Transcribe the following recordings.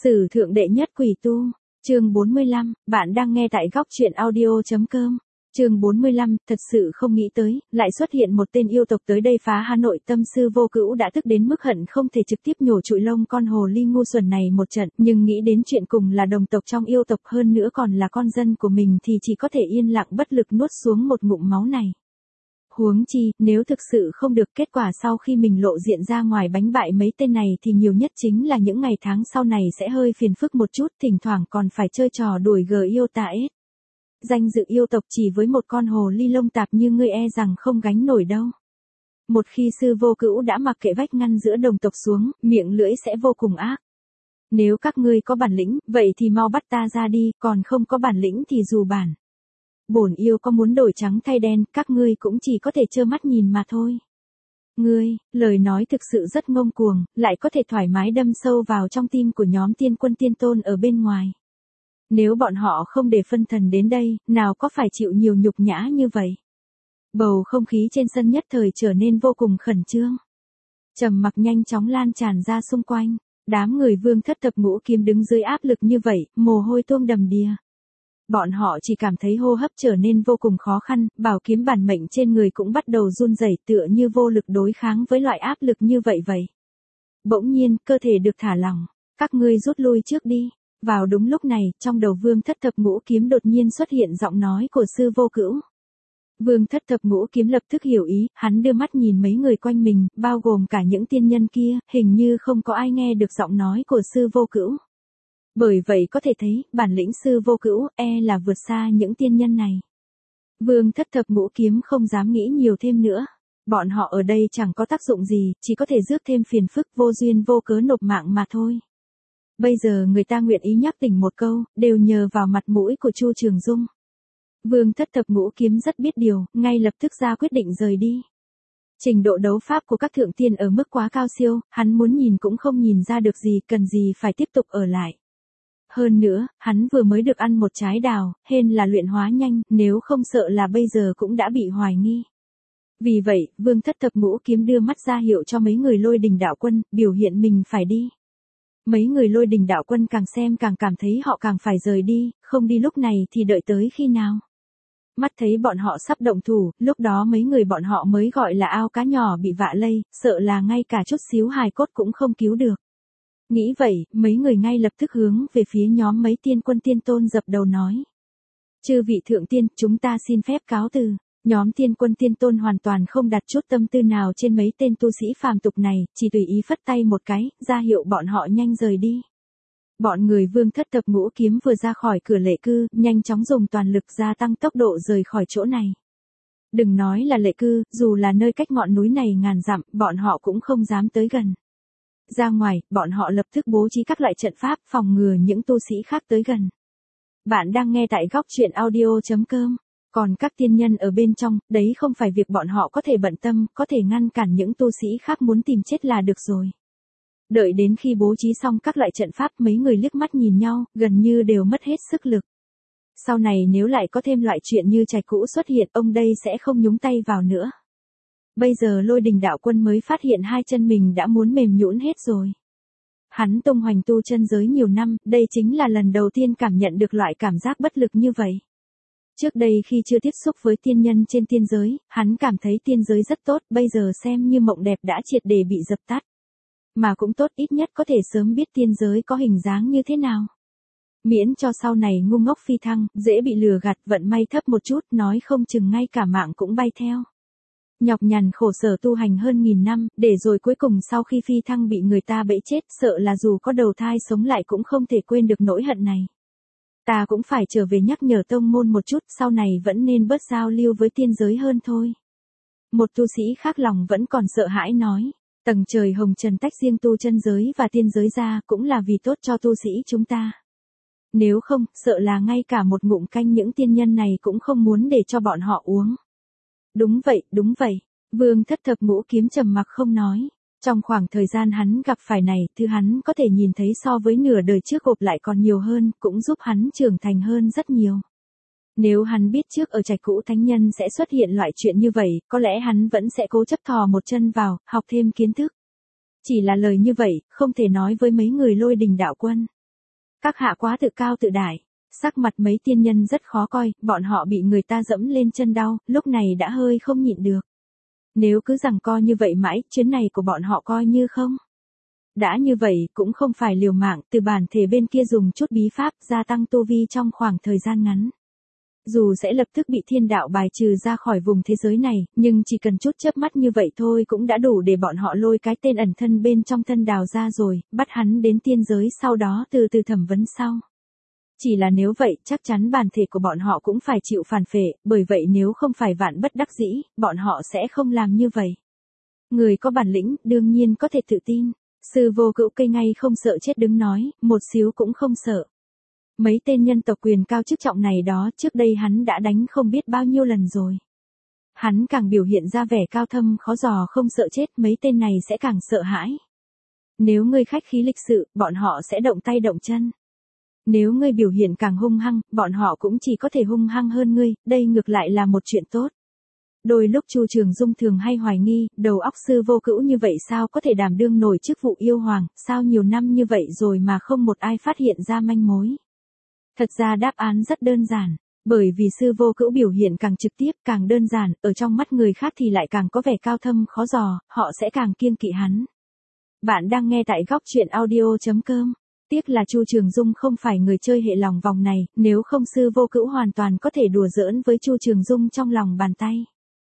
Sử thượng đệ nhất quỷ tu, chương 45, bạn đang nghe tại góc truyện audio.com. Chương 45, thật sự không nghĩ tới, lại xuất hiện một tên yêu tộc tới đây phá Hà Nội. Tâm sư Vô Cữu đã tức đến mức hận không thể trực tiếp nhổ trụi lông con hồ ly ngu xuẩn này một trận, nhưng nghĩ đến chuyện cùng là đồng tộc trong yêu tộc hơn nữa còn là con dân của mình thì chỉ có thể yên lặng bất lực nuốt xuống một ngụm máu này. Huống chi, nếu thực sự không được, kết quả sau khi mình lộ diện ra ngoài đánh bại mấy tên này thì nhiều nhất chính là những ngày tháng sau này sẽ hơi phiền phức một chút, thỉnh thoảng còn phải chơi trò đuổi gờ yêu ta ết. Danh dự yêu tộc chỉ với một con hồ ly lông tạp như ngươi e rằng không gánh nổi đâu. Một khi sư Vô Cữu đã mặc kệ vách ngăn giữa đồng tộc xuống, miệng lưỡi sẽ vô cùng ác. Nếu các ngươi có bản lĩnh, vậy thì mau bắt ta ra đi, còn không có bản lĩnh thì dù bản bổn yêu có muốn đổi trắng thay đen, các ngươi cũng chỉ có thể trơ mắt nhìn mà thôi. Ngươi, lời nói thực sự rất ngông cuồng, lại có thể thoải mái đâm sâu vào trong tim của nhóm tiên quân tiên tôn ở bên ngoài. Nếu bọn họ không để phân thần đến đây, nào có phải chịu nhiều nhục nhã như vậy. Bầu không khí trên sân nhất thời trở nên vô cùng khẩn trương. Trầm mặc nhanh chóng lan tràn ra xung quanh, đám người Vương Thất Thập Ngũ Kiếm đứng dưới áp lực như vậy, mồ hôi tuôn đầm đìa. Bọn họ chỉ cảm thấy hô hấp trở nên vô cùng khó khăn, bảo kiếm bản mệnh trên người cũng bắt đầu run rẩy, tựa như vô lực đối kháng với loại áp lực như vậy vậy. Bỗng nhiên, cơ thể được thả lỏng, các ngươi rút lui trước đi. Vào đúng lúc này, trong đầu Vương Thất Thập Ngũ Kiếm đột nhiên xuất hiện giọng nói của sư Vô Cữu. Vương Thất Thập Ngũ Kiếm lập tức hiểu ý, hắn đưa mắt nhìn mấy người quanh mình, bao gồm cả những tiên nhân kia, hình như không có ai nghe được giọng nói của sư Vô Cữu. Bởi vậy có thể thấy, bản lĩnh sư Vô Cữu là vượt xa những tiên nhân này. Vương Thất Thập Ngũ Kiếm không dám nghĩ nhiều thêm nữa. Bọn họ ở đây chẳng có tác dụng gì, chỉ có thể rước thêm phiền phức, vô duyên vô cớ nộp mạng mà thôi. Bây giờ người ta nguyện ý nhắc tỉnh một câu, đều nhờ vào mặt mũi của Chu Trường Dung. Vương Thất Thập Ngũ Kiếm rất biết điều, ngay lập tức ra quyết định rời đi. Trình độ đấu pháp của các thượng tiên ở mức quá cao siêu, hắn muốn nhìn cũng không nhìn ra được gì, cần gì phải tiếp tục ở lại. Hơn nữa, hắn vừa mới được ăn một trái đào, hên là luyện hóa nhanh, nếu không sợ là bây giờ cũng đã bị hoài nghi. Vì vậy, Vương Thất Thập Ngũ Kiếm đưa mắt ra hiệu cho mấy người Lôi Đình đạo quân, biểu hiện mình phải đi. Mấy người Lôi Đình đạo quân càng xem càng cảm thấy họ càng phải rời đi, không đi lúc này thì đợi tới khi nào. Mắt thấy bọn họ sắp động thủ, lúc đó mấy người bọn họ mới gọi là ao cá nhỏ bị vạ lây, sợ là ngay cả chút xíu hài cốt cũng không cứu được. Nghĩ vậy, mấy người ngay lập tức hướng về phía nhóm mấy tiên quân tiên tôn dập đầu nói. Chư vị thượng tiên, chúng ta xin phép cáo từ. Nhóm tiên quân tiên tôn hoàn toàn không đặt chút tâm tư nào trên mấy tên tu sĩ phàm tục này, chỉ tùy ý phất tay một cái, ra hiệu bọn họ nhanh rời đi. Bọn người Vương Thất Thập Ngũ Kiếm vừa ra khỏi cửa lệ cư, nhanh chóng dùng toàn lực gia tăng tốc độ rời khỏi chỗ này. Đừng nói là lệ cư, dù là nơi cách ngọn núi này ngàn dặm, bọn họ cũng không dám tới gần. Ra ngoài, bọn họ lập tức bố trí các loại trận pháp phòng ngừa những tu sĩ khác tới gần. Bạn đang nghe tại góc truyện audio.com. Còn các tiên nhân ở bên trong, đấy không phải việc bọn họ có thể bận tâm, có thể ngăn cản những tu sĩ khác muốn tìm chết là được rồi. Đợi đến khi bố trí xong các loại trận pháp, mấy người liếc mắt nhìn nhau, gần như đều mất hết sức lực. Sau này nếu lại có thêm loại chuyện như Trạch Cũ xuất hiện, ông đây sẽ không nhúng tay vào nữa. Bây giờ Lôi Đình đạo quân mới phát hiện hai chân mình đã muốn mềm nhũn hết rồi. Hắn tung hoành tu chân giới nhiều năm, đây chính là lần đầu tiên cảm nhận được loại cảm giác bất lực như vậy. Trước đây khi chưa tiếp xúc với tiên nhân trên tiên giới, hắn cảm thấy tiên giới rất tốt, bây giờ xem như mộng đẹp đã triệt để bị dập tắt. Mà cũng tốt, ít nhất có thể sớm biết tiên giới có hình dáng như thế nào. Miễn cho sau này ngu ngốc phi thăng, dễ bị lừa gạt, vận may thấp một chút, nói không chừng ngay cả mạng cũng bay theo. Nhọc nhằn khổ sở tu hành hơn 1000 năm, để rồi cuối cùng sau khi phi thăng bị người ta bẫy chết, sợ là dù có đầu thai sống lại cũng không thể quên được nỗi hận này. Ta cũng phải trở về nhắc nhở tông môn một chút, sau này vẫn nên bớt giao lưu với tiên giới hơn thôi. Một tu sĩ khác lòng vẫn còn sợ hãi nói, tầng trời hồng trần tách riêng tu chân giới và tiên giới ra cũng là vì tốt cho tu sĩ chúng ta. Nếu không, sợ là ngay cả một ngụm canh những tiên nhân này cũng không muốn để cho bọn họ uống. Đúng vậy, Vương Thất Thập Ngũ Kiếm trầm mặc không nói. Trong khoảng thời gian hắn gặp phải này, thứ hắn có thể nhìn thấy so với nửa đời trước gộp lại còn nhiều hơn, cũng giúp hắn trưởng thành hơn rất nhiều. Nếu hắn biết trước ở Trạch Cũ thánh nhân sẽ xuất hiện loại chuyện như vậy, có lẽ hắn vẫn sẽ cố chấp thò một chân vào, học thêm kiến thức. Chỉ là lời như vậy, không thể nói với mấy người Lôi Đình đạo quân. Các hạ quá tự cao tự đại. Sắc mặt mấy tiên nhân rất khó coi, bọn họ bị người ta dẫm lên chân đau, lúc này đã hơi không nhịn được. Nếu cứ giằng co như vậy mãi, chuyến này của bọn họ coi như không. Đã như vậy, cũng không phải liều mạng, từ bản thể bên kia dùng chút bí pháp, gia tăng tu vi trong khoảng thời gian ngắn. Dù sẽ lập tức bị thiên đạo bài trừ ra khỏi vùng thế giới này, nhưng chỉ cần chút chớp mắt như vậy thôi cũng đã đủ để bọn họ lôi cái tên ẩn thân bên trong thân đào ra rồi, bắt hắn đến tiên giới sau đó từ từ thẩm vấn sau. Chỉ là nếu vậy, chắc chắn bản thể của bọn họ cũng phải chịu phản phệ, bởi vậy nếu không phải vạn bất đắc dĩ, bọn họ sẽ không làm như vậy. Người có bản lĩnh, đương nhiên có thể tự tin. Sư Vô Cữu cây ngay không sợ chết đứng nói, một xíu cũng không sợ. Mấy tên nhân tộc quyền cao chức trọng này đó, trước đây hắn đã đánh không biết bao nhiêu lần rồi. Hắn càng biểu hiện ra vẻ cao thâm khó dò không sợ chết, mấy tên này sẽ càng sợ hãi. Nếu ngươi khách khí lịch sự, bọn họ sẽ động tay động chân. Nếu ngươi biểu hiện càng hung hăng, bọn họ cũng chỉ có thể hung hăng hơn ngươi, đây ngược lại là một chuyện tốt. Đôi lúc Chu Trường Dung thường hay hoài nghi, đầu óc Sư Vô Cữu như vậy sao có thể đảm đương nổi chức vụ yêu hoàng, sao nhiều năm như vậy rồi mà không một ai phát hiện ra manh mối. Thật ra đáp án rất đơn giản, bởi vì Sư Vô Cữu biểu hiện càng trực tiếp, càng đơn giản, ở trong mắt người khác thì lại càng có vẻ cao thâm khó dò, họ sẽ càng kiêng kỵ hắn. Bạn đang nghe tại góc truyện audio.com. Tiếc là Chu Trường Dung không phải người chơi hệ lòng vòng này, nếu không Sư Vô Cữu hoàn toàn có thể đùa giỡn với Chu Trường Dung trong lòng bàn tay.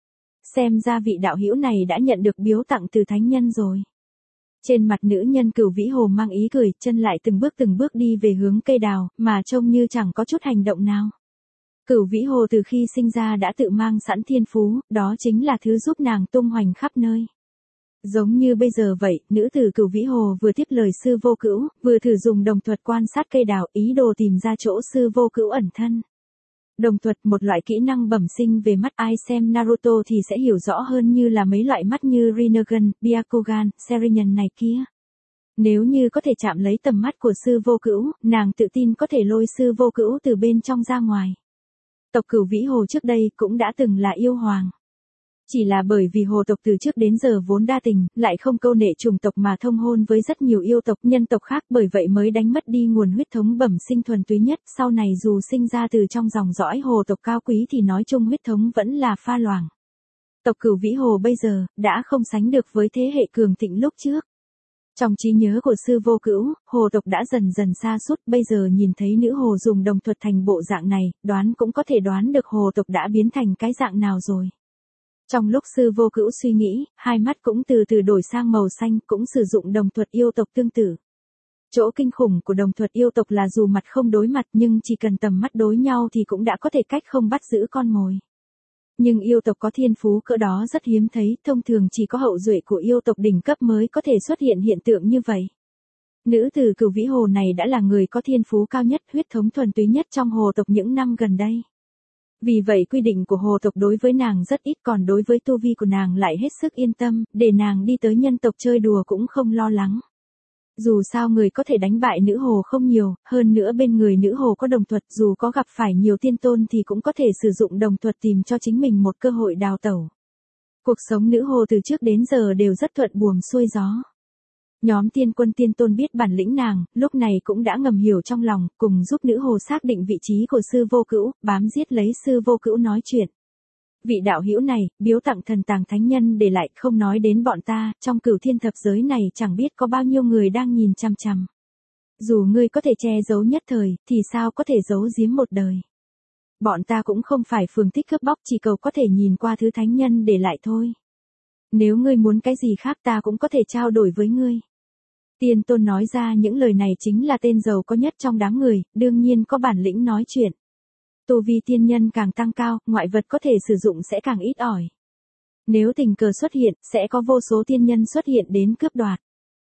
Xem ra vị đạo hữu này đã nhận được biếu tặng từ thánh nhân rồi. Trên mặt nữ nhân Cửu Vĩ Hồ mang ý cười, chân lại từng bước đi về hướng cây đào, mà trông như chẳng có chút hành động nào. Cửu Vĩ Hồ từ khi sinh ra đã tự mang sẵn thiên phú, đó chính là thứ giúp nàng tung hoành khắp nơi. Giống như bây giờ vậy, nữ tử Cửu Vĩ Hồ vừa tiếp lời Sư Vô Cữu, vừa thử dùng đồng thuật quan sát cây đào, ý đồ tìm ra chỗ Sư Vô Cữu ẩn thân. Đồng thuật, một loại kỹ năng bẩm sinh về mắt, ai xem Naruto thì sẽ hiểu rõ hơn, như là mấy loại mắt như Rinnegan, Byakugan, Sharingan này kia. Nếu như có thể chạm lấy tầm mắt của Sư Vô Cữu, nàng tự tin có thể lôi Sư Vô Cữu từ bên trong ra ngoài. Tộc Cửu Vĩ Hồ trước đây cũng đã từng là yêu hoàng. Chỉ là bởi vì hồ tộc từ trước đến giờ vốn đa tình, lại không câu nệ chủng tộc mà thông hôn với rất nhiều yêu tộc nhân tộc khác, bởi vậy mới đánh mất đi nguồn huyết thống bẩm sinh thuần túy nhất, sau này dù sinh ra từ trong dòng dõi hồ tộc cao quý thì nói chung huyết thống vẫn là pha loãng. Tộc Cửu Vĩ Hồ bây giờ, đã không sánh được với thế hệ cường thịnh lúc trước. Trong trí nhớ của Sư Vô Cữu, hồ tộc đã dần dần sa sút, bây giờ nhìn thấy nữ hồ dùng đồng thuật thành bộ dạng này, đoán cũng có thể đoán được hồ tộc đã biến thành cái dạng nào rồi. Trong lúc Sư Vô Cữu suy nghĩ, hai mắt cũng từ từ đổi sang màu xanh, cũng sử dụng đồng thuật yêu tộc tương tự. Chỗ kinh khủng của đồng thuật yêu tộc là dù mặt không đối mặt nhưng chỉ cần tầm mắt đối nhau thì cũng đã có thể cách không bắt giữ con mồi. Nhưng yêu tộc có thiên phú cỡ đó rất hiếm thấy, thông thường chỉ có hậu duệ của yêu tộc đỉnh cấp mới có thể xuất hiện hiện tượng như vậy. Nữ tử Cửu Vĩ Hồ này đã là người có thiên phú cao nhất, huyết thống thuần túy nhất trong hồ tộc những năm gần đây. Vì vậy quy định của hồ tộc đối với nàng rất ít, còn đối với tu vi của nàng lại hết sức yên tâm, để nàng đi tới nhân tộc chơi đùa cũng không lo lắng. Dù sao người có thể đánh bại nữ hồ không nhiều, hơn nữa bên người nữ hồ có đồng thuật, dù có gặp phải nhiều tiên tôn thì cũng có thể sử dụng đồng thuật tìm cho chính mình một cơ hội đào tẩu. Cuộc sống nữ hồ từ trước đến giờ đều rất thuận buồm xuôi gió. Nhóm tiên quân tiên tôn biết bản lĩnh nàng, lúc này cũng đã ngầm hiểu trong lòng, cùng giúp nữ hồ xác định vị trí của Sư Vô Cữu, bám giết lấy Sư Vô Cữu nói chuyện. Vị đạo hữu này, biếu tặng thần tàng thánh nhân để lại, không nói đến bọn ta, trong Cửu Thiên thập giới này chẳng biết có bao nhiêu người đang nhìn chằm chằm. Dù ngươi có thể che giấu nhất thời, thì sao có thể giấu giếm một đời. Bọn ta cũng không phải phường thích cướp bóc, chỉ cầu có thể nhìn qua thứ thánh nhân để lại thôi. Nếu ngươi muốn cái gì khác ta cũng có thể trao đổi với ngươi. Tiên tôn nói ra những lời này chính là tên giàu có nhất trong đám người, đương nhiên có bản lĩnh nói chuyện. Tu vi tiên nhân càng tăng cao, ngoại vật có thể sử dụng sẽ càng ít ỏi. Nếu tình cờ xuất hiện, sẽ có vô số tiên nhân xuất hiện đến cướp đoạt.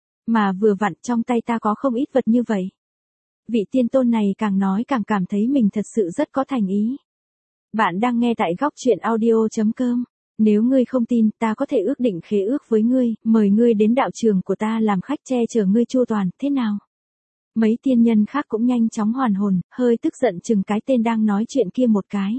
Mà vừa vặn trong tay ta có không ít vật như vậy. Vị tiên tôn này càng nói càng cảm thấy mình thật sự rất có thành ý. Bạn đang nghe tại góc truyện audio.com. Nếu ngươi không tin, ta có thể ước định khế ước với ngươi, mời ngươi đến đạo trường của ta làm khách che chở ngươi chu toàn, thế nào? Mấy tiên nhân khác cũng nhanh chóng hoàn hồn, hơi tức giận chừng cái tên đang nói chuyện kia một cái.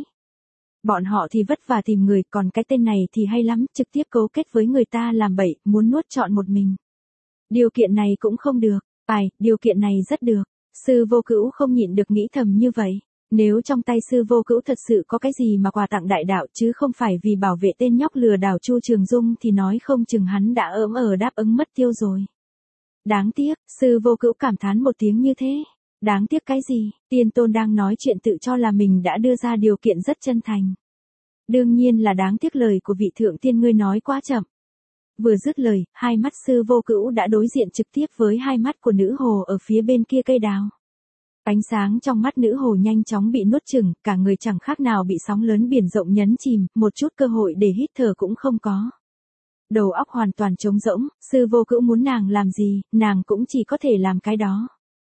Bọn họ thì vất vả tìm người, còn cái tên này thì hay lắm, trực tiếp cấu kết với người ta làm bậy, muốn nuốt trọn một mình. Điều kiện này cũng không được, điều kiện này rất được. Sư vô cữu không nhịn được nghĩ thầm như vậy. Nếu trong tay sư vô cữu thật sự có cái gì mà quà tặng đại đạo chứ không phải vì bảo vệ tên nhóc lừa đảo Chu Trường Dung thì nói không chừng hắn đã đáp ứng mất tiêu rồi. Đáng tiếc, sư vô cữu cảm thán một tiếng như thế. Đáng tiếc cái gì, Tiên Tôn đang nói chuyện tự cho là mình đã đưa ra điều kiện rất chân thành. Đương nhiên là đáng tiếc lời của vị thượng tiên ngươi nói quá chậm. Vừa dứt lời, hai mắt sư vô cữu đã đối diện trực tiếp với hai mắt của nữ hồ ở phía bên kia cây đào. Ánh sáng trong mắt nữ hồ nhanh chóng bị nuốt chửng, cả người chẳng khác nào bị sóng lớn biển rộng nhấn chìm, một chút cơ hội để hít thở cũng không có. Đầu óc hoàn toàn trống rỗng, sư vô cữu muốn nàng làm gì, nàng cũng chỉ có thể làm cái đó.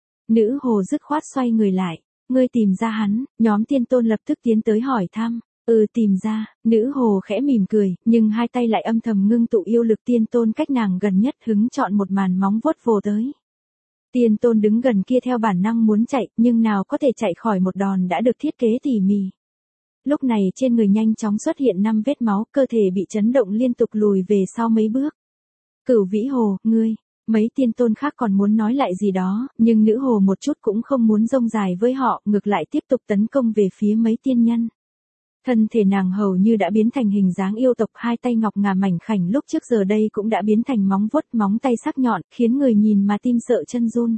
Nữ hồ dứt khoát xoay người lại, ngươi tìm ra hắn, nhóm Tiên Tôn lập tức tiến tới hỏi thăm. Tìm ra, nữ hồ khẽ mỉm cười, nhưng hai tay lại âm thầm ngưng tụ yêu lực Tiên Tôn cách nàng gần nhất hứng chọn một màn móng vuốt vồ tới. Tiên Tôn đứng gần kia theo bản năng muốn chạy, nhưng nào có thể chạy khỏi một đòn đã được thiết kế tỉ mỉ. Lúc này trên người nhanh chóng xuất hiện 5 vết máu, cơ thể bị chấn động liên tục lùi về sau mấy bước. Cửu Vĩ Hồ, ngươi, mấy tiên tôn khác còn muốn nói lại gì đó, nhưng nữ hồ một chút cũng không muốn rông dài với họ, ngược lại tiếp tục tấn công về phía mấy tiên nhân. Thân thể nàng hầu như đã biến thành hình dáng yêu tộc, hai tay ngọc ngà mảnh khảnh lúc trước giờ đây cũng đã biến thành móng vuốt, móng tay sắc nhọn, khiến người nhìn mà tim sợ chân run.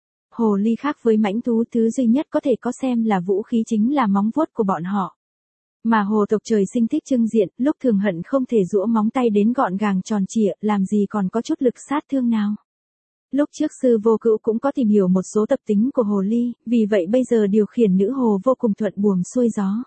Hồ ly khác với mãnh thú, thứ duy nhất có thể có xem là vũ khí chính là móng vuốt của bọn họ. Mà hồ tộc trời sinh thích trưng diện, lúc thường hận không thể giũa móng tay đến gọn gàng tròn trịa, làm gì còn có chút lực sát thương nào. Lúc trước sư vô cữu cũng có tìm hiểu một số tập tính của hồ ly, vì vậy bây giờ điều khiển nữ hồ vô cùng thuận buồm xuôi gió.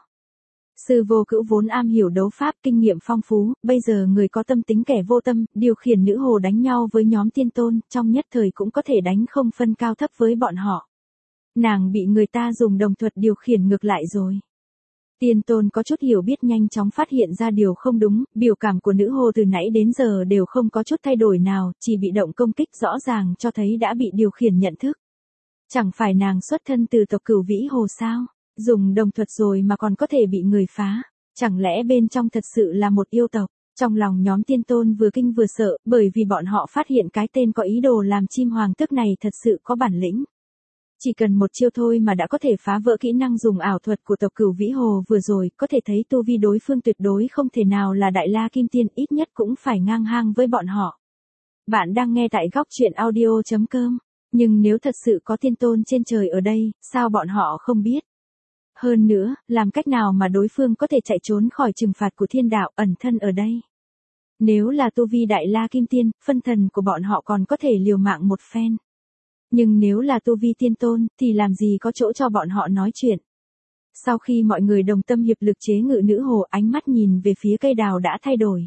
Sư vô cữu vốn am hiểu đấu pháp, kinh nghiệm phong phú, bây giờ người có tâm tính kẻ vô tâm, điều khiển nữ hồ đánh nhau với nhóm tiên tôn, trong nhất thời cũng có thể đánh không phân cao thấp với bọn họ. Nàng bị người ta dùng đồng thuật điều khiển ngược lại rồi. Tiên tôn có chút hiểu biết nhanh chóng phát hiện ra điều không đúng, biểu cảm của nữ hồ từ nãy đến giờ đều không có chút thay đổi nào, chỉ bị động công kích rõ ràng cho thấy đã bị điều khiển nhận thức. Chẳng phải nàng xuất thân từ tộc Cửu Vĩ Hồ sao? Dùng đồng thuật rồi mà còn có thể bị người phá. Chẳng lẽ bên trong thật sự là một yêu tộc? Trong lòng nhóm tiên tôn vừa kinh vừa sợ, bởi vì bọn họ phát hiện cái tên có ý đồ làm chim hoàng tước này thật sự có bản lĩnh. Chỉ cần một chiêu thôi mà đã có thể phá vỡ kỹ năng dùng ảo thuật của tộc Cửu Vĩ Hồ vừa rồi, có thể thấy tu vi đối phương tuyệt đối không thể nào là Đại La Kim Tiên, ít nhất cũng phải ngang hàng với bọn họ. Bạn đang nghe tại góc truyện audio.com, nhưng nếu thật sự có tiên tôn trên trời ở đây, sao bọn họ không biết? Hơn nữa, làm cách nào mà đối phương có thể chạy trốn khỏi trừng phạt của thiên đạo ẩn thân ở đây? Nếu là tu vi Đại La Kim Tiên, phân thần của bọn họ còn có thể liều mạng một phen. Nhưng nếu là tu vi tiên tôn, thì làm gì có chỗ cho bọn họ nói chuyện. Sau khi mọi người đồng tâm hiệp lực chế ngự nữ hồ, ánh mắt nhìn về phía cây đào đã thay đổi.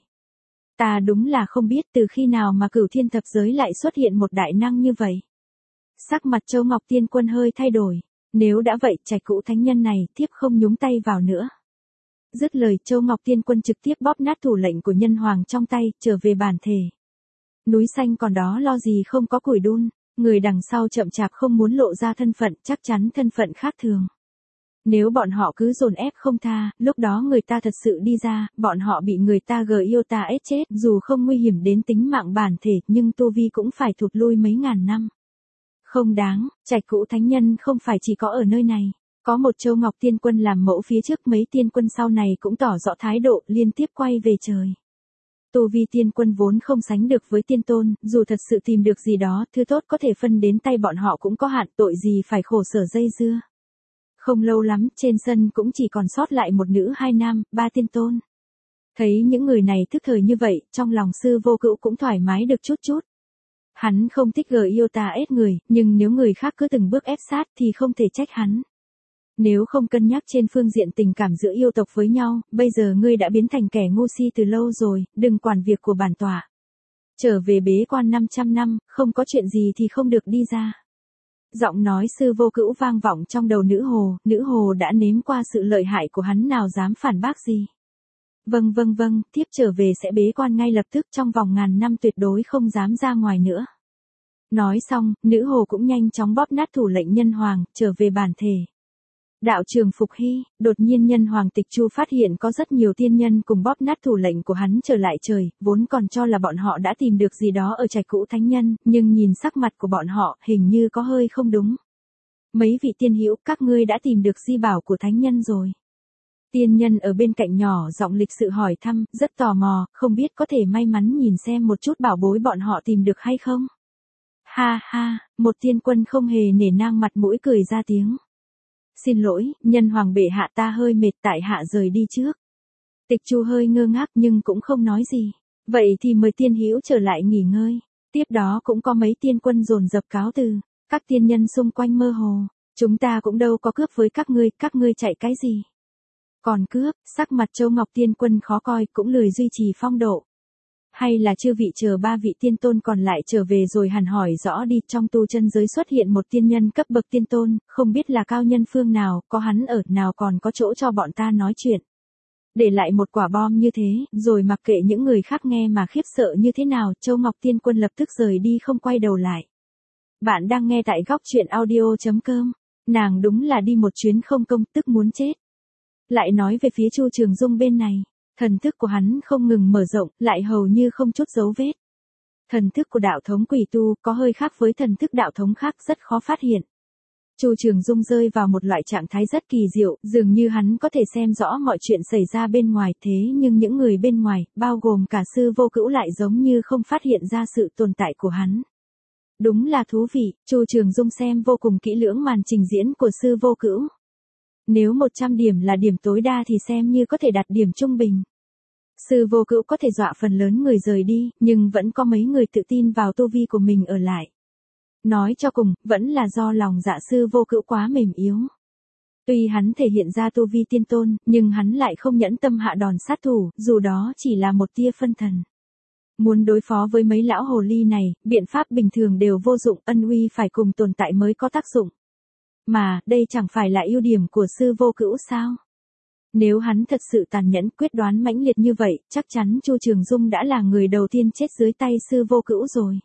Ta đúng là không biết từ khi nào mà Cửu Thiên thập giới lại xuất hiện một đại năng như vậy. Sắc mặt Châu Ngọc Tiên Quân hơi thay đổi. Nếu đã vậy, Trạch Cũ Thánh Nhân này tiếp không nhúng tay vào nữa. Dứt lời, Châu Ngọc Tiên Quân trực tiếp bóp nát thủ lệnh của nhân hoàng trong tay, trở về bản thể. Núi xanh còn đó lo gì không có củi đun. Người đằng sau chậm chạp không muốn lộ ra thân phận, chắc chắn thân phận khác thường. Nếu bọn họ cứ dồn ép không tha, lúc đó người ta thật sự đi ra, bọn họ bị người ta yêu ta ép chết, dù không nguy hiểm đến tính mạng bản thể, nhưng tu vi cũng phải thụt lui mấy ngàn năm. Không đáng, Trạch Cũ Thánh Nhân không phải chỉ có ở nơi này. Có một Châu Ngọc Tiên Quân làm mẫu phía trước, mấy tiên quân sau này cũng tỏ rõ thái độ, liên tiếp quay về trời. Tu vi tiên quân vốn không sánh được với tiên tôn, dù thật sự tìm được gì đó, thứ tốt có thể phân đến tay bọn họ cũng có hạn, tội gì phải khổ sở dây dưa. Không lâu lắm, trên sân cũng chỉ còn sót lại một nữ hai nam, ba tiên tôn. Thấy những người này thức thời như vậy, trong lòng sư vô cữu cũng thoải mái được chút. Hắn không thích yêu ta ép người, nhưng nếu người khác cứ từng bước ép sát thì không thể trách hắn. Nếu không cân nhắc trên phương diện tình cảm giữa yêu tộc với nhau, bây giờ ngươi đã biến thành kẻ ngu si từ lâu rồi, đừng quản việc của bản tọa. Trở về bế quan 500 năm, không có chuyện gì thì không được đi ra. Giọng nói sư vô cữu vang vọng trong đầu nữ hồ đã nếm qua sự lợi hại của hắn nào dám phản bác gì. Vâng, tiếp trở về sẽ bế quan ngay lập tức, trong vòng ngàn năm tuyệt đối không dám ra ngoài nữa. Nói xong, nữ hồ cũng nhanh chóng bóp nát thủ lệnh nhân hoàng, trở về bản thể. Đạo trường Phục Hy, đột nhiên nhân hoàng Tịch Chu phát hiện có rất nhiều tiên nhân cùng bóp nát thủ lệnh của hắn trở lại trời, vốn còn cho là bọn họ đã tìm được gì đó ở Trạch Cũ Thánh Nhân, nhưng nhìn sắc mặt của bọn họ, hình như có hơi không đúng. Mấy vị tiên hữu, các ngươi đã tìm được di bảo của thánh nhân rồi. Tiên nhân ở bên cạnh nhỏ giọng lịch sự hỏi thăm, rất tò mò, không biết có thể may mắn nhìn xem một chút bảo bối bọn họ tìm được hay không. Ha ha, một tiên quân không hề nể nang mặt mũi cười ra tiếng. Xin lỗi, nhân hoàng bệ hạ, ta hơi mệt, tại hạ rời đi trước. Tịch Chu hơi ngơ ngác nhưng cũng không nói gì. Vậy thì mời tiên hữu trở lại nghỉ ngơi. Tiếp đó cũng có mấy tiên quân dồn dập cáo từ. Các tiên nhân xung quanh mơ hồ. Chúng ta cũng đâu có cướp với các ngươi chạy cái gì. Còn cướp, sắc mặt Châu Ngọc tiên quân khó coi, cũng lười duy trì phong độ. Hay là chư vị chờ ba vị tiên tôn còn lại trở về rồi hẳn hỏi rõ đi. Trong tu chân giới xuất hiện một tiên nhân cấp bậc tiên tôn, không biết là cao nhân phương nào, có hắn ở nào còn có chỗ cho bọn ta nói chuyện. Để lại một quả bom như thế, rồi mặc kệ những người khác nghe mà khiếp sợ như thế nào, Châu Ngọc tiên quân lập tức rời đi không quay đầu lại. Bạn đang nghe tại góc truyện audio.com. Nàng đúng là đi một chuyến không công, tức muốn chết. Lại nói về phía Chu Trường Dung bên này, thần thức của hắn không ngừng mở rộng, lại hầu như không chút dấu vết. Thần thức của đạo thống quỷ tu có hơi khác với thần thức đạo thống khác, rất khó phát hiện. Chu Trường Dung rơi vào một loại trạng thái rất kỳ diệu, dường như hắn có thể xem rõ mọi chuyện xảy ra bên ngoài, thế nhưng những người bên ngoài, bao gồm cả Sư Vô Cữu lại giống như không phát hiện ra sự tồn tại của hắn. Đúng là thú vị, Chu Trường Dung xem vô cùng kỹ lưỡng màn trình diễn của Sư Vô Cữu. Nếu 100 điểm là điểm tối đa thì xem như có thể đạt điểm trung bình. Sư Vô Cữu có thể dọa phần lớn người rời đi, nhưng vẫn có mấy người tự tin vào tu vi của mình ở lại. Nói cho cùng, vẫn là do lòng dạ Sư Vô Cữu quá mềm yếu. Tuy hắn thể hiện ra tu vi tiên tôn, nhưng hắn lại không nhẫn tâm hạ đòn sát thủ, dù đó chỉ là một tia phân thần. Muốn đối phó với mấy lão hồ ly này, biện pháp bình thường đều vô dụng, ân uy phải cùng tồn tại mới có tác dụng. Mà, đây chẳng phải là ưu điểm của Sư Vô Cữu sao? Nếu hắn thật sự tàn nhẫn quyết đoán mãnh liệt như vậy, chắc chắn Chu Trường Dung đã là người đầu tiên chết dưới tay Sư Vô Cữu rồi.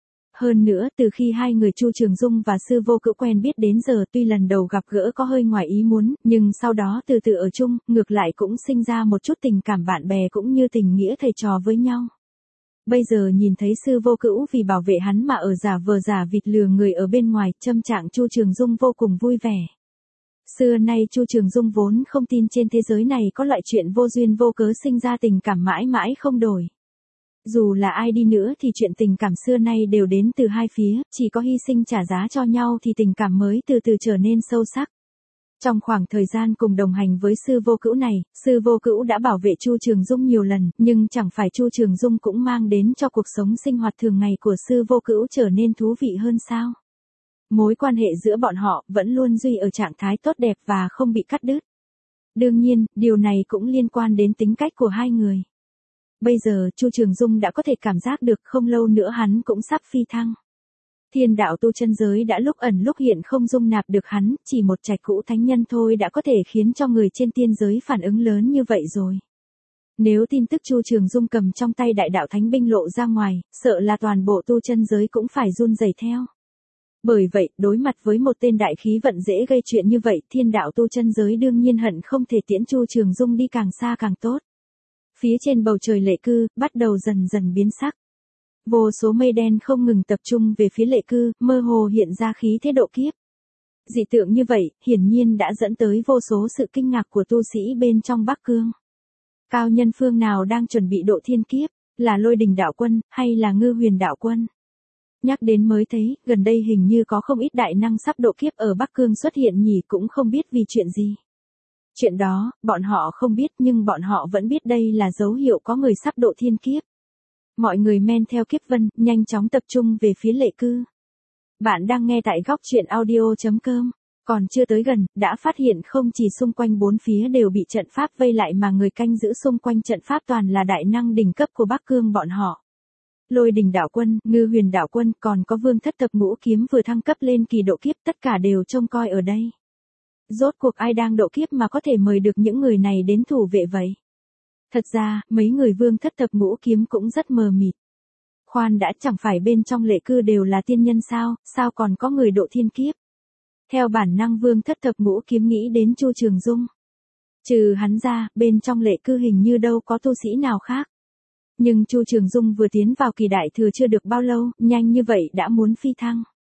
Hơn nữa, từ khi hai người Chu Trường Dung và Sư Vô Cữu quen biết đến giờ, tuy lần đầu gặp gỡ có hơi ngoài ý muốn, nhưng sau đó từ từ ở chung, ngược lại cũng sinh ra một chút tình cảm bạn bè cũng như tình nghĩa thầy trò với nhau. Bây giờ nhìn thấy Sư Vô Cữu vì bảo vệ hắn mà ở giả vờ giả vịt lừa người ở bên ngoài, tâm trạng Chu Trường Dung vô cùng vui vẻ. Xưa nay Chu Trường Dung vốn không tin trên thế giới này có loại chuyện vô duyên vô cớ sinh ra tình cảm mãi mãi không đổi. Dù là ai đi nữa thì chuyện tình cảm xưa nay đều đến từ hai phía, chỉ có hy sinh trả giá cho nhau thì tình cảm mới từ từ trở nên sâu sắc. Trong khoảng thời gian cùng đồng hành với Sư Vô Cữu này, Sư Vô Cữu đã bảo vệ Chu Trường Dung nhiều lần, nhưng chẳng phải Chu Trường Dung cũng mang đến cho cuộc sống sinh hoạt thường ngày của Sư Vô Cữu trở nên thú vị hơn sao? Mối quan hệ giữa bọn họ vẫn luôn duy ở trạng thái tốt đẹp và không bị cắt đứt. Đương nhiên, điều này cũng liên quan đến tính cách của hai người. Bây giờ Chu Trường Dung đã có thể cảm giác được không lâu nữa hắn cũng sắp phi thăng. Thiên đạo tu chân giới đã lúc ẩn lúc hiện không dung nạp được hắn, chỉ một trạch cũ thánh nhân thôi đã có thể khiến cho người trên tiên giới phản ứng lớn như vậy rồi. Nếu tin tức Chu Trường Dung cầm trong tay đại đạo thánh binh lộ ra ngoài, sợ là toàn bộ tu chân giới cũng phải run rẩy theo. Bởi vậy, đối mặt với một tên đại khí vận dễ gây chuyện như vậy, thiên đạo tu chân giới đương nhiên hận không thể tiễn Chu Trường Dung đi càng xa càng tốt. Phía trên bầu trời Lệ Cư, bắt đầu dần dần biến sắc. Vô số mây đen không ngừng tập trung về phía Lệ Cư, mơ hồ hiện ra khí thế độ kiếp. Dị tượng như vậy, hiển nhiên đã dẫn tới vô số sự kinh ngạc của tu sĩ bên trong Bắc Cương. Cao nhân phương nào đang chuẩn bị độ thiên kiếp, là Lôi Đình đạo quân, hay là Ngư Huyền đạo quân? Nhắc đến mới thấy, gần đây hình như có không ít đại năng sắp độ kiếp ở Bắc Cương xuất hiện nhỉ, cũng không biết vì chuyện gì. Chuyện đó, bọn họ không biết nhưng bọn họ vẫn biết đây là dấu hiệu có người sắp độ thiên kiếp. Mọi người men theo kiếp vân, nhanh chóng tập trung về phía Lệ Cư. Bạn đang nghe tại góc truyện audio.com. Còn chưa tới gần, đã phát hiện không chỉ xung quanh bốn phía đều bị trận pháp vây lại mà người canh giữ xung quanh trận pháp toàn là đại năng đỉnh cấp của Bắc Cương bọn họ. Lôi Đình đạo quân, Ngư Huyền đạo quân, còn có Vương Thất Thập Ngũ Kiếm vừa thăng cấp lên kỳ độ kiếp, tất cả đều trông coi ở đây. Rốt cuộc ai đang độ kiếp mà có thể mời được những người này đến thủ vệ vậy? Thật ra, mấy người Vương Thất Thập Ngũ Kiếm cũng rất mờ mịt. Khoan đã, chẳng phải bên trong Lệ Cư đều là tiên nhân sao còn có người độ thiên kiếp? Theo bản năng Vương Thất Thập Ngũ Kiếm nghĩ đến Chu Trường Dung. Trừ hắn ra, bên trong Lệ Cư hình như đâu có tu sĩ nào khác. Nhưng Chu Trường Dung vừa tiến vào kỳ đại thừa chưa được bao lâu, nhanh như vậy đã muốn phi thăng.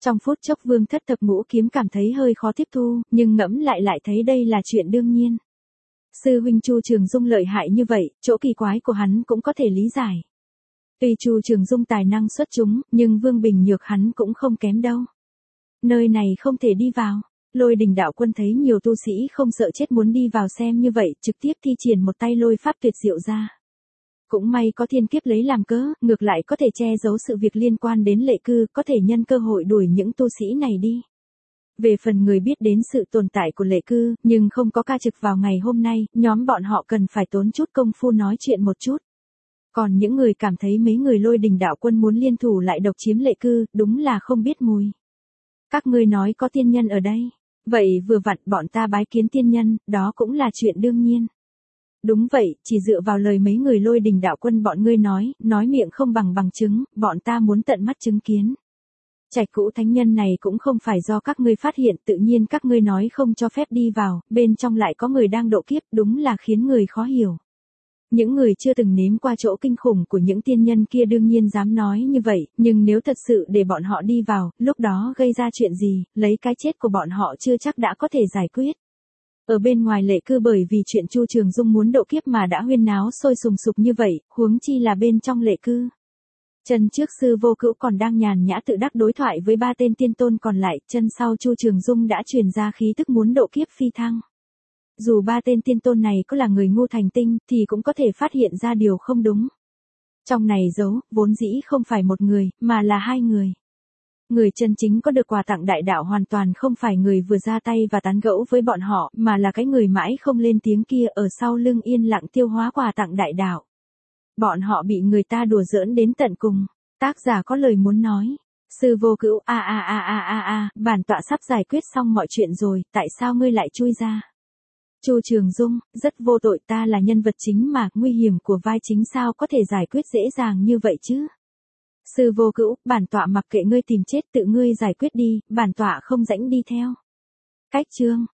Trong phút chốc Vương Thất Thập Ngũ Kiếm cảm thấy hơi khó tiếp thu, nhưng ngẫm lại thấy đây là chuyện đương nhiên. Sư huynh Chu Trường Dung lợi hại như vậy, chỗ kỳ quái của hắn cũng có thể lý giải. Tuy Chu Trường Dung tài năng xuất chúng, nhưng Vương Bình Nhược hắn cũng không kém đâu. Nơi này không thể đi vào. Lôi Đình đạo quân thấy nhiều tu sĩ không sợ chết muốn đi vào xem như vậy, trực tiếp thi triển một tay lôi pháp tuyệt diệu ra. Cũng may có thiên kiếp lấy làm cớ, ngược lại có thể che giấu sự việc liên quan đến Lệ Cư, có thể nhân cơ hội đuổi những tu sĩ này đi. Về phần người biết đến sự tồn tại của Lệ Cư, nhưng không có ca trực vào ngày hôm nay, nhóm bọn họ cần phải tốn chút công phu nói chuyện một chút. Còn những người cảm thấy mấy người Lôi Đình đạo quân muốn liên thủ lại độc chiếm Lệ Cư, đúng là không biết mùi. Các ngươi nói có tiên nhân ở đây. Vậy vừa vặn bọn ta bái kiến tiên nhân, đó cũng là chuyện đương nhiên. Đúng vậy, chỉ dựa vào lời mấy người Lôi Đình đạo quân bọn ngươi nói miệng không bằng chứng, bọn ta muốn tận mắt chứng kiến. Trạch Cũ thánh nhân này cũng không phải do các ngươi phát hiện, tự nhiên các ngươi nói không cho phép đi vào, bên trong lại có người đang độ kiếp, đúng là khiến người khó hiểu. Những người chưa từng nếm qua chỗ kinh khủng của những tiên nhân kia đương nhiên dám nói như vậy, nhưng nếu thật sự để bọn họ đi vào, lúc đó gây ra chuyện gì, lấy cái chết của bọn họ chưa chắc đã có thể giải quyết. Ở bên ngoài Lệ Cư bởi vì chuyện Chu Trường Dung muốn độ kiếp mà đã huyên náo sôi sùng sục như vậy, huống chi là bên trong Lệ Cư. Chân trước Sư Vô Cữu còn đang nhàn nhã tự đắc đối thoại với 3 tên tiên tôn còn lại, chân sau Chu Trường Dung đã truyền ra khí tức muốn độ kiếp phi thăng. Dù 3 tên tiên tôn này có là người ngu thành tinh, thì cũng có thể phát hiện ra điều không đúng. Trong này giấu, vốn dĩ không phải một người, mà là 2 người. Người chân chính có được quà tặng đại đạo hoàn toàn không phải người vừa ra tay và tán gẫu với bọn họ, mà là cái người mãi không lên tiếng kia ở sau lưng yên lặng tiêu hóa quà tặng đại đạo. Bọn họ bị người ta đùa giỡn đến tận cùng. Tác giả có lời muốn nói. Sư Vô Cữu, bản tọa sắp giải quyết xong mọi chuyện rồi, tại sao ngươi lại chui ra? Chu Trường Dung, rất vô tội, ta là nhân vật chính mà, nguy hiểm của vai chính sao có thể giải quyết dễ dàng như vậy chứ? Sư Vô Cữu, bản tọa mặc kệ ngươi tìm chết tự ngươi giải quyết đi, bản tọa không rảnh đi theo. Cách chương